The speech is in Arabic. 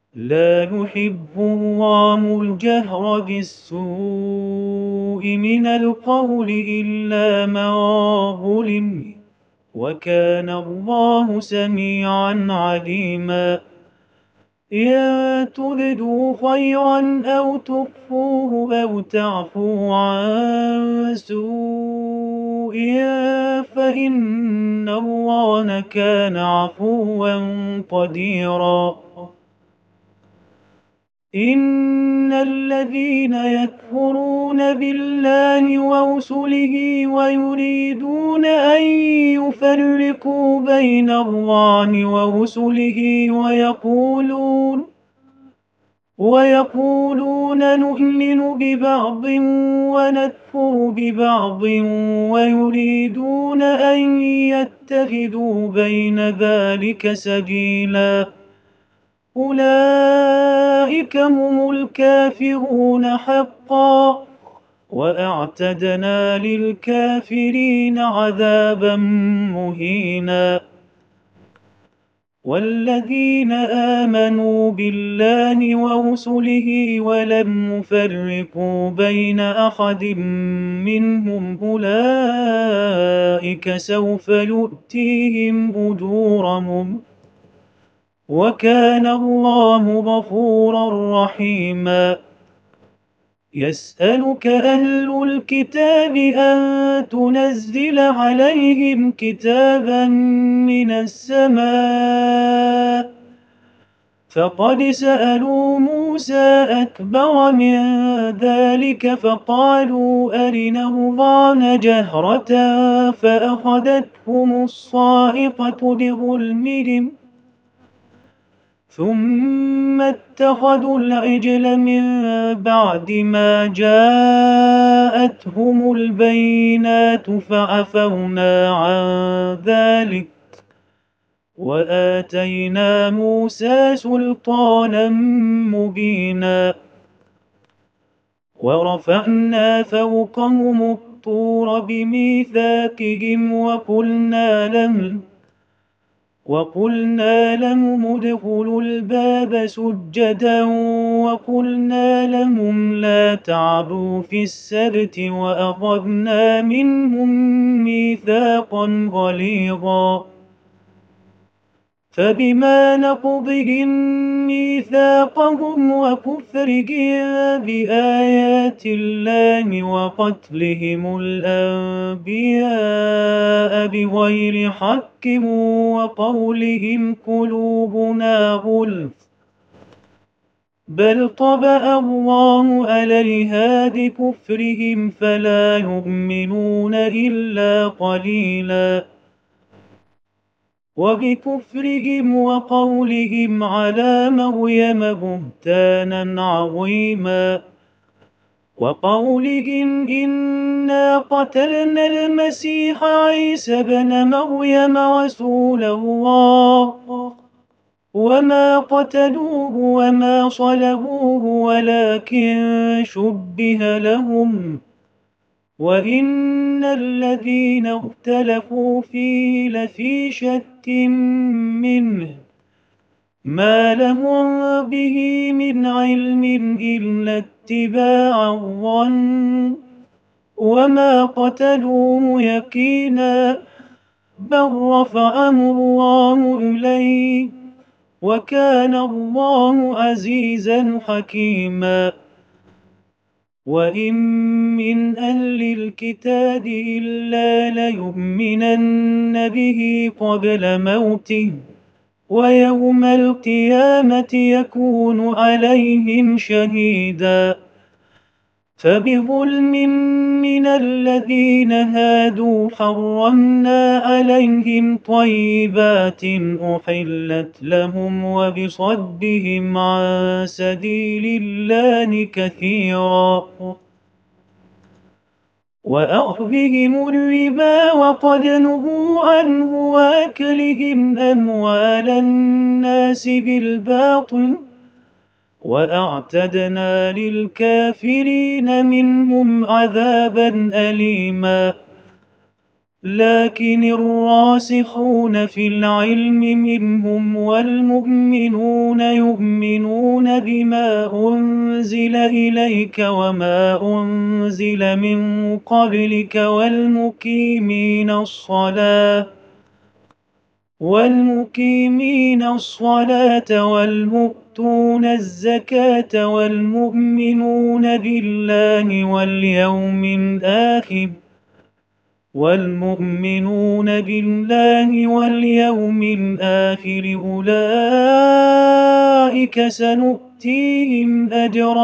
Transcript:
لا يحب الله الجهر بالسوء من القول إلا من ظلم، وكان الله سميعا عليما. إن تبدوا خيرا أو تخفوه أو تعفوا عن سوء فإن الله كان عفوا قديرا. إن الذين يكفرون بالله ورسله ويريدون أن يفرقوا بين الله ورسله ويقولون نؤمن ببعض ونكفر ببعض ويريدون أن يتخذوا بين ذلك سبيلا، أولئك هم الكافرون حقا، وأعتدنا للكافرين عذابا مهينا. والذين آمنوا بالله ورسله ولم يفرقوا بين أحد منهم أولئك سوف يؤتيهم أجورهم، وكان الله غفورا رحيما. يسألك أهل الكتاب أن تنزل عليهم كتابا من السماء، فقد سألوا موسى أكبر من ذلك فقالوا أرنا الله جهرة فأخذتهم الصاعقة بظلمهم ثم اتخذوا العجل من بعد ما جاءتهم البينات فعفونا عن ذلك وآتينا موسى سلطانا مبينا. ورفعنا فوقهم الطور بميثاقهم وقلنا لهم ادخلوا الباب سجدا وقلنا لهم لا تعدوا في السبت وأخذنا منهم ميثاقا غليظا. فبما نقضهم ميثاقهم وكفرهم بآيات الله وقتلهم الأنبياء بغير حق وقولهم قلوبنا غلف، بل طبع الله عليها بكفرهم فلا يؤمنون إلا قليلا. وبكفرهم وقولهم على مريم بهتانا عظيما، وقولهم إنا قتلنا المسيح عيسى ابن مريم رسول الله وما قتلوه وما صلبوه ولكن شبه لهم، وإن الذين اختلفوا فيه لفي شك منه ما لهم به من علم إلا اتباع الظن وما قتلوه يقينا، بل رفعه الله إليه وكان الله عزيزا حكيما. وإن من أهل الكتاب إلا ليؤمنن به قبل موته ويوم القيامة يكون عليهم شهيدا. فبظلم من الذين هادوا حرمنا عليهم طيبات أحلت لهم وبصدهم عن سبيل الله كثيرا وأخذهم الربا وقد نهوا عنه وأكلهم أموال الناس بالباطل وأعتدنا للكافرين منهم عذابا أليما. لكن الراسخون في العلم منهم والمؤمنون يؤمنون بما أنزل إليك وما أنزل من قبلك والمقيمين الصلاة والمؤتون الزكاة والمؤمنون بالله واليوم الآخر أولئك سنؤتيهم أجرا